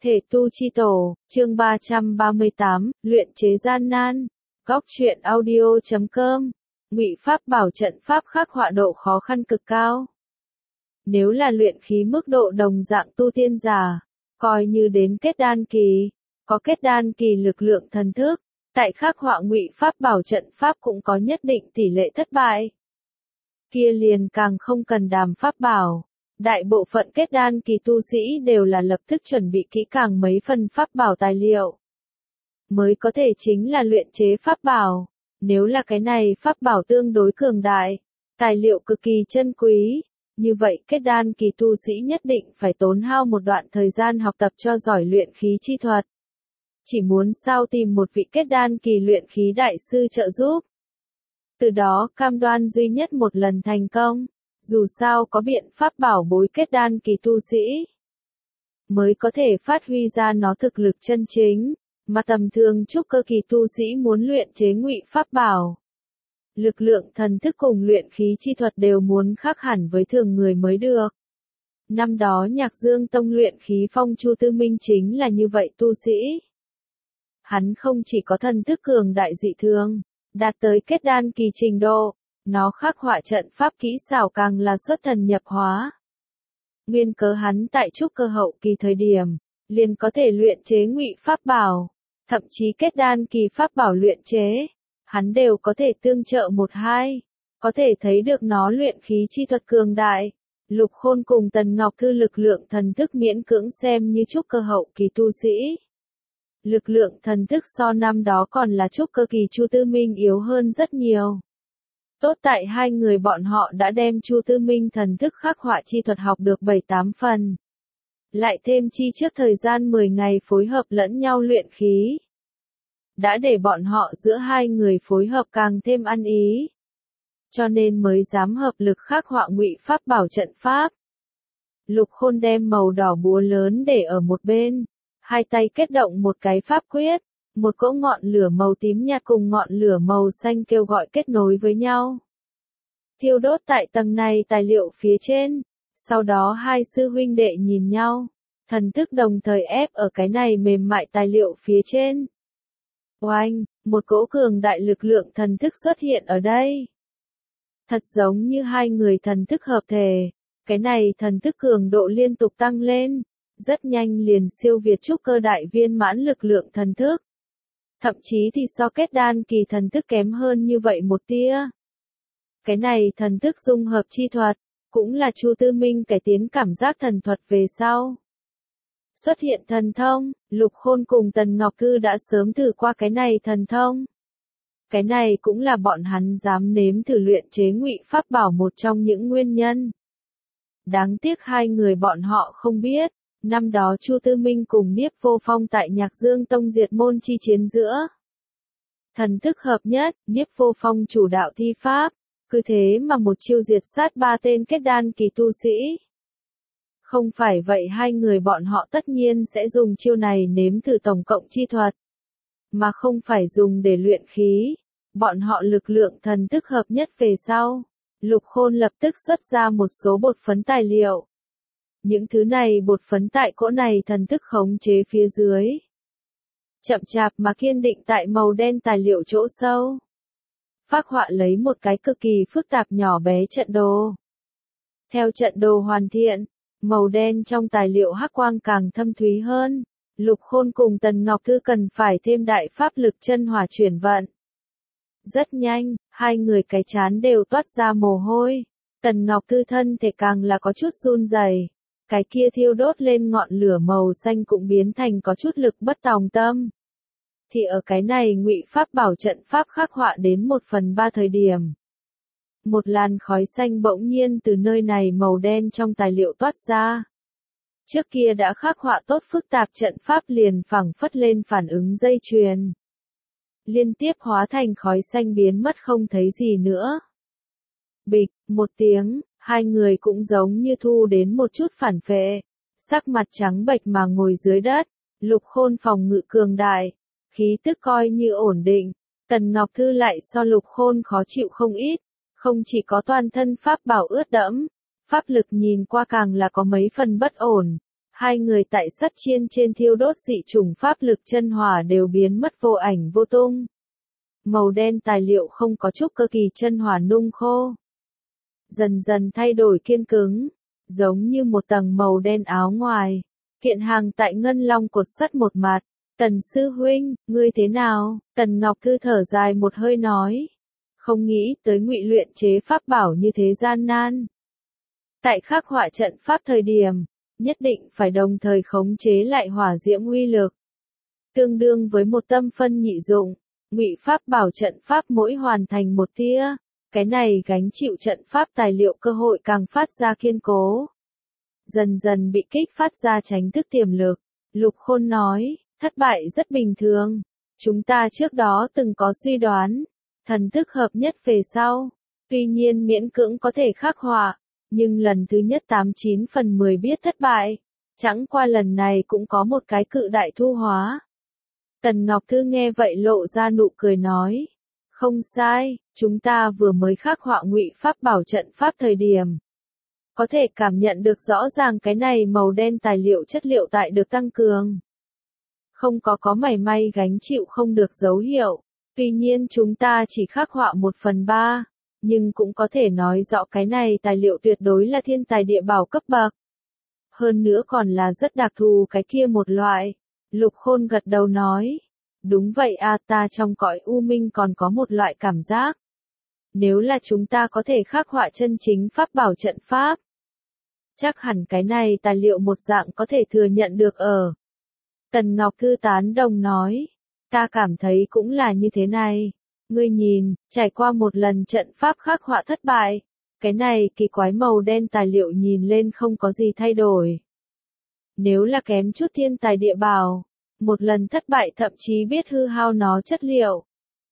Thể tu chi tổ, chương 338, luyện chế gian nan. Góc truyện audio.com. Ngụy pháp bảo trận pháp khắc họa độ khó khăn cực cao. Nếu là luyện khí mức độ đồng dạng tu tiên giả, coi như đến kết đan kỳ, có kết đan kỳ lực lượng thần thức, tại khắc họa ngụy pháp bảo trận pháp cũng có nhất định tỷ lệ thất bại. Kia liền càng không cần đàm pháp bảo. Đại bộ phận kết đan kỳ tu sĩ đều là lập tức chuẩn bị kỹ càng mấy phần pháp bảo tài liệu. Mới có thể chính là luyện chế pháp bảo. Nếu là cái này pháp bảo tương đối cường đại, tài liệu cực kỳ chân quý, như vậy kết đan kỳ tu sĩ nhất định phải tốn hao một đoạn thời gian học tập cho giỏi luyện khí chi thuật. Chỉ muốn sao tìm một vị kết đan kỳ luyện khí đại sư trợ giúp. Từ đó cam đoan duy nhất một lần thành công. Dù sao có biện pháp bảo bối kết đan kỳ tu sĩ, mới có thể phát huy ra nó thực lực chân chính, mà tầm thường trúc cơ kỳ tu sĩ muốn luyện chế ngụy pháp bảo. Lực lượng thần thức cùng luyện khí chi thuật đều muốn khác hẳn với thường người mới được. Năm đó Nhạc Dương Tông luyện khí phong Chu Tư Minh chính là như vậy tu sĩ. Hắn không chỉ có thần thức cường đại dị thường, đạt tới kết đan kỳ trình độ. Nó khắc họa trận pháp kỹ xảo càng là xuất thần nhập hóa. Nguyên cớ hắn tại trúc cơ hậu kỳ thời điểm, liền có thể luyện chế ngụy pháp bảo, thậm chí kết đan kỳ pháp bảo luyện chế, hắn đều có thể tương trợ một hai, có thể thấy được nó luyện khí chi thuật cường đại. Lục Khôn cùng Tần Ngọc Thư lực lượng thần thức miễn cưỡng xem như trúc cơ hậu kỳ tu sĩ. Lực lượng thần thức so năm đó còn là trúc cơ kỳ Chu Tư Minh yếu hơn rất nhiều. Tốt tại hai người bọn họ đã đem Chu Tư Minh thần thức khắc họa chi thuật học được 7-8 phần. Lại thêm chi trước thời gian 10 ngày phối hợp lẫn nhau luyện khí. Đã để bọn họ giữa hai người phối hợp càng thêm ăn ý. Cho nên mới dám hợp lực khắc họa ngụy pháp bảo trận pháp. Lục Khôn đem màu đỏ búa lớn để ở một bên. Hai tay kết động một cái pháp quyết. Một cỗ ngọn lửa màu tím nhạt cùng ngọn lửa màu xanh kêu gọi kết nối với nhau. Thiêu đốt tại tầng này tài liệu phía trên. Sau đó hai sư huynh đệ nhìn nhau. Thần thức đồng thời ép ở cái này mềm mại tài liệu phía trên. Oanh, một cỗ cường đại lực lượng thần thức xuất hiện ở đây. Thật giống như hai người thần thức hợp thể. Cái này thần thức cường độ liên tục tăng lên. Rất nhanh liền siêu việt trúc cơ đại viên mãn lực lượng thần thức. Thậm chí thì so kết đan kỳ thần thức kém hơn như vậy một tia. Cái này thần thức dung hợp chi thuật, cũng là Chu Tư Minh cải tiến cảm giác thần thuật về sau. Xuất hiện thần thông, Lục Khôn cùng Tần Ngọc Thư đã sớm thử qua cái này thần thông. Cái này cũng là bọn hắn dám nếm thử luyện chế ngụy pháp bảo một trong những nguyên nhân. Đáng tiếc hai người bọn họ không biết. Năm đó Chu Tư Minh cùng Niếp Vô Phong tại Nhạc Dương Tông diệt môn chi chiến giữa. Thần thức hợp nhất, Niếp Vô Phong chủ đạo thi pháp, cứ thế mà một chiêu diệt sát 3 tên kết đan kỳ tu sĩ. Không phải vậy hai người bọn họ tất nhiên sẽ dùng chiêu này nếm thử tổng cộng chi thuật. Mà không phải dùng để luyện khí. Bọn họ lực lượng thần thức hợp nhất về sau. Lục Khôn lập tức xuất ra một số bột phấn tài liệu. Những thứ này bột phấn tại cỗ này thần thức khống chế phía dưới. Chậm chạp mà kiên định tại màu đen tài liệu chỗ sâu. Phác họa lấy một cái cực kỳ phức tạp nhỏ bé trận đồ. Theo trận đồ hoàn thiện, màu đen trong tài liệu hắc quang càng thâm thúy hơn. Lục Khôn cùng Tần Ngọc Thư cần phải thêm đại pháp lực chân hỏa chuyển vận. Rất nhanh, hai người cái chán đều toát ra mồ hôi. Tần Ngọc Thư thân thể càng là có chút run rẩy. Cái kia thiêu đốt lên ngọn lửa màu xanh cũng biến thành có chút lực bất tòng tâm. Thì ở cái này ngụy pháp bảo trận pháp khắc họa đến 1/3 thời điểm. Một làn khói xanh bỗng nhiên từ nơi này màu đen trong tài liệu toát ra. Trước kia đã khắc họa tốt phức tạp trận pháp liền phẳng phất lên phản ứng dây chuyền. Liên tiếp hóa thành khói xanh biến mất không thấy gì nữa. Bịch, một tiếng. Hai người cũng giống như thu đến một chút phản phệ, sắc mặt trắng bệch mà ngồi dưới đất. Lục Khôn phòng ngự cường đại, khí tức coi như ổn định. Tần Ngọc Thư lại so Lục Khôn khó chịu không ít, không chỉ có toàn thân pháp bảo ướt đẫm, pháp lực nhìn qua càng là có mấy phần bất ổn. Hai người tại sắt chiên trên thiêu đốt dị chủng pháp lực chân hỏa đều biến mất vô ảnh vô tung. Màu đen tài liệu không có chút cơ kỳ chân hỏa nung khô. Dần dần thay đổi kiên cứng, giống như một tầng màu đen áo ngoài. Kiện hàng tại ngân long cột sắt một mặt. Tần sư huynh, ngươi thế nào? Tần Ngọc Thư thở dài một hơi nói. Không nghĩ tới Ngụy luyện chế pháp bảo như thế gian nan. Tại khắc họa trận pháp thời điểm, nhất định phải đồng thời khống chế lại hỏa diễm uy lực. Tương đương với một tâm phân nhị dụng, Ngụy pháp bảo trận pháp mỗi hoàn thành một tia, cái này gánh chịu trận pháp tài liệu cơ hội càng phát ra kiên cố. Dần dần bị kích phát ra tránh thức tiềm lực, Lục Khôn nói, thất bại rất bình thường. Chúng ta trước đó từng có suy đoán, thần thức hợp nhất về sau, tuy nhiên miễn cưỡng có thể khắc họa, nhưng lần thứ nhất 89/10 biết thất bại, chẳng qua lần này cũng có một cái cự đại thu hóa. Tần Ngọc Thư nghe vậy lộ ra nụ cười nói, không sai, chúng ta vừa mới khắc họa Ngụy pháp bảo trận pháp thời điểm. Có thể cảm nhận được rõ ràng cái này màu đen tài liệu chất liệu tại được tăng cường. Không có mảy may gánh chịu không được dấu hiệu, tuy nhiên chúng ta chỉ khắc họa 1/3, nhưng cũng có thể nói rõ cái này tài liệu tuyệt đối là thiên tài địa bảo cấp bậc. Hơn nữa còn là rất đặc thù cái kia một loại. Lục Khôn gật đầu nói, đúng vậy à, ta trong cõi u minh còn có một loại cảm giác. Nếu là chúng ta có thể khắc họa chân chính pháp bảo trận pháp, chắc hẳn cái này tài liệu một dạng có thể thừa nhận được ở. Tần Ngọc Thư tán đồng nói, ta cảm thấy cũng là như thế này. Ngươi nhìn, trải qua một lần trận pháp khắc họa thất bại, cái này kỳ quái màu đen tài liệu nhìn lên không có gì thay đổi. Nếu là kém chút thiên tài địa bảo, một lần thất bại thậm chí biết hư hao nó chất liệu.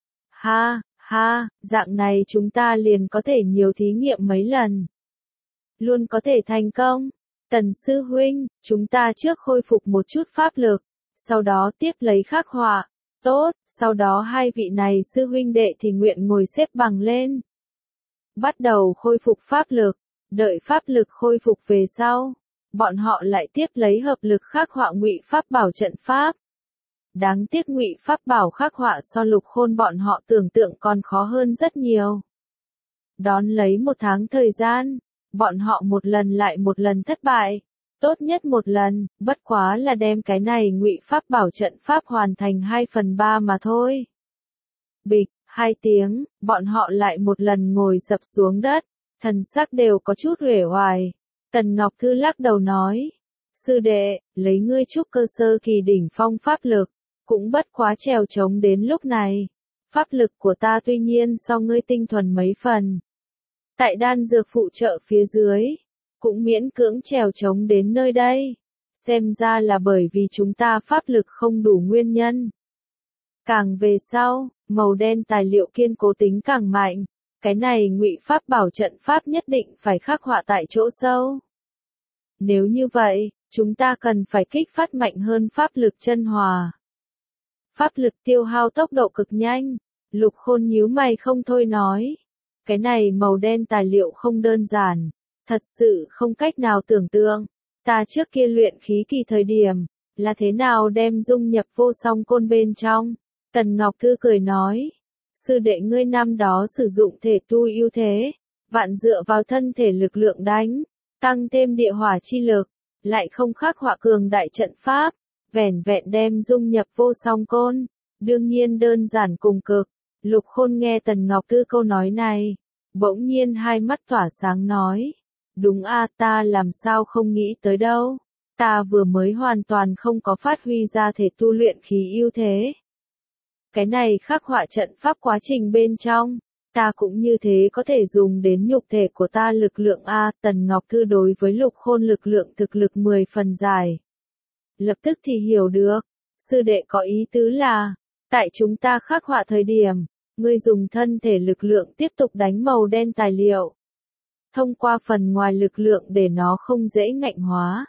Ha, ha, dạng này chúng ta liền có thể nhiều thí nghiệm mấy lần. Luôn có thể thành công. Tần sư huynh, chúng ta trước khôi phục một chút pháp lực, sau đó tiếp lấy khắc họa. Tốt, sau đó hai vị này sư huynh đệ thì nguyện ngồi xếp bằng lên. Bắt đầu khôi phục pháp lực, đợi pháp lực khôi phục về sau, bọn họ lại tiếp lấy hợp lực khắc họa Ngụy pháp bảo trận pháp. Đáng tiếc Ngụy pháp bảo khắc họa so Lục Khôn bọn họ tưởng tượng còn khó hơn rất nhiều. Đón lấy 1 tháng thời gian, bọn họ một lần lại một lần thất bại. Tốt nhất một lần, bất quá là đem cái này Ngụy pháp bảo trận pháp hoàn thành 2/3 mà thôi. Bịch, 2 tiếng, bọn họ lại một lần ngồi sập xuống đất, thần sắc đều có chút uể oải. Tần Ngọc Thư lắc đầu nói, sư đệ, lấy ngươi trúc cơ sơ kỳ đỉnh phong pháp lực, cũng bất quá trèo trống đến lúc này. Pháp lực của ta tuy nhiên so ngươi tinh thuần mấy phần. Tại đan dược phụ trợ phía dưới, cũng miễn cưỡng trèo trống đến nơi đây. Xem ra là bởi vì chúng ta pháp lực không đủ nguyên nhân. Càng về sau, màu đen tài liệu kiên cố tính càng mạnh. Cái này Ngụy pháp bảo trận pháp nhất định phải khắc họa tại chỗ sâu. Nếu như vậy, chúng ta cần phải kích phát mạnh hơn pháp lực chân hòa. Pháp lực tiêu hao tốc độ cực nhanh. Lục Khôn nhíu mày không thôi nói. Cái này màu đen tài liệu không đơn giản. Thật sự không cách nào tưởng tượng. Ta trước kia luyện khí kỳ thời điểm, là thế nào đem dung nhập vô song côn bên trong. Tần Ngọc Thư cười nói. Sư đệ ngươi năm đó sử dụng thể tu ưu thế, vạn dựa vào thân thể lực lượng đánh, tăng thêm địa hỏa chi lực, lại không khắc họa cường đại trận pháp, vẻn vẹn đem dung nhập vô song côn, đương nhiên đơn giản cùng cực. Lục Khôn nghe Tần Ngọc Thư câu nói này, bỗng nhiên hai mắt tỏa sáng nói, đúng a, ta làm sao không nghĩ tới đâu, ta vừa mới hoàn toàn không có phát huy ra thể tu luyện khí ưu thế. Cái này khắc họa trận pháp quá trình bên trong, ta cũng như thế có thể dùng đến nhục thể của ta lực lượng a. Tần Ngọc Thư đối với Lục Khôn lực lượng thực lực 10 phần giải. Lập tức thì hiểu được, sư đệ có ý tứ là, tại chúng ta khắc họa thời điểm, ngươi dùng thân thể lực lượng tiếp tục đánh màu đen tài liệu. Thông qua phần ngoài lực lượng để nó không dễ ngạnh hóa.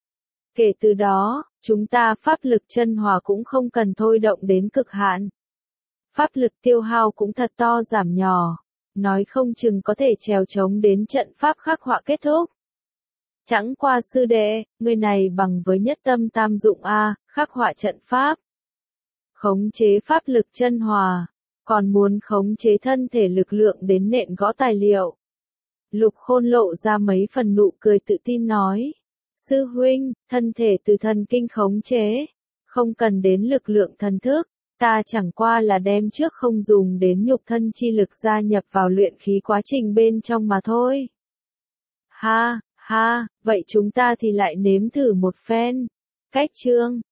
Kể từ đó, chúng ta pháp lực chân hòa cũng không cần thôi động đến cực hạn. Pháp lực tiêu hao cũng thật to giảm nhỏ, nói không chừng có thể trèo trống đến trận pháp khắc họa kết thúc. Chẳng qua sư đệ, người này bằng với nhất tâm tam dụng a, khắc họa trận pháp, khống chế pháp lực chân hòa, còn muốn khống chế thân thể lực lượng đến nện gõ tài liệu. Lục Khôn lộ ra mấy phần nụ cười tự tin nói. Sư huynh, thân thể từ thần kinh khống chế, không cần đến lực lượng thần thức, ta chẳng qua là đem trước không dùng đến nhục thân chi lực gia nhập vào luyện khí quá trình bên trong mà thôi. Ha, ha, vậy chúng ta thì lại nếm thử một phen. Cách chương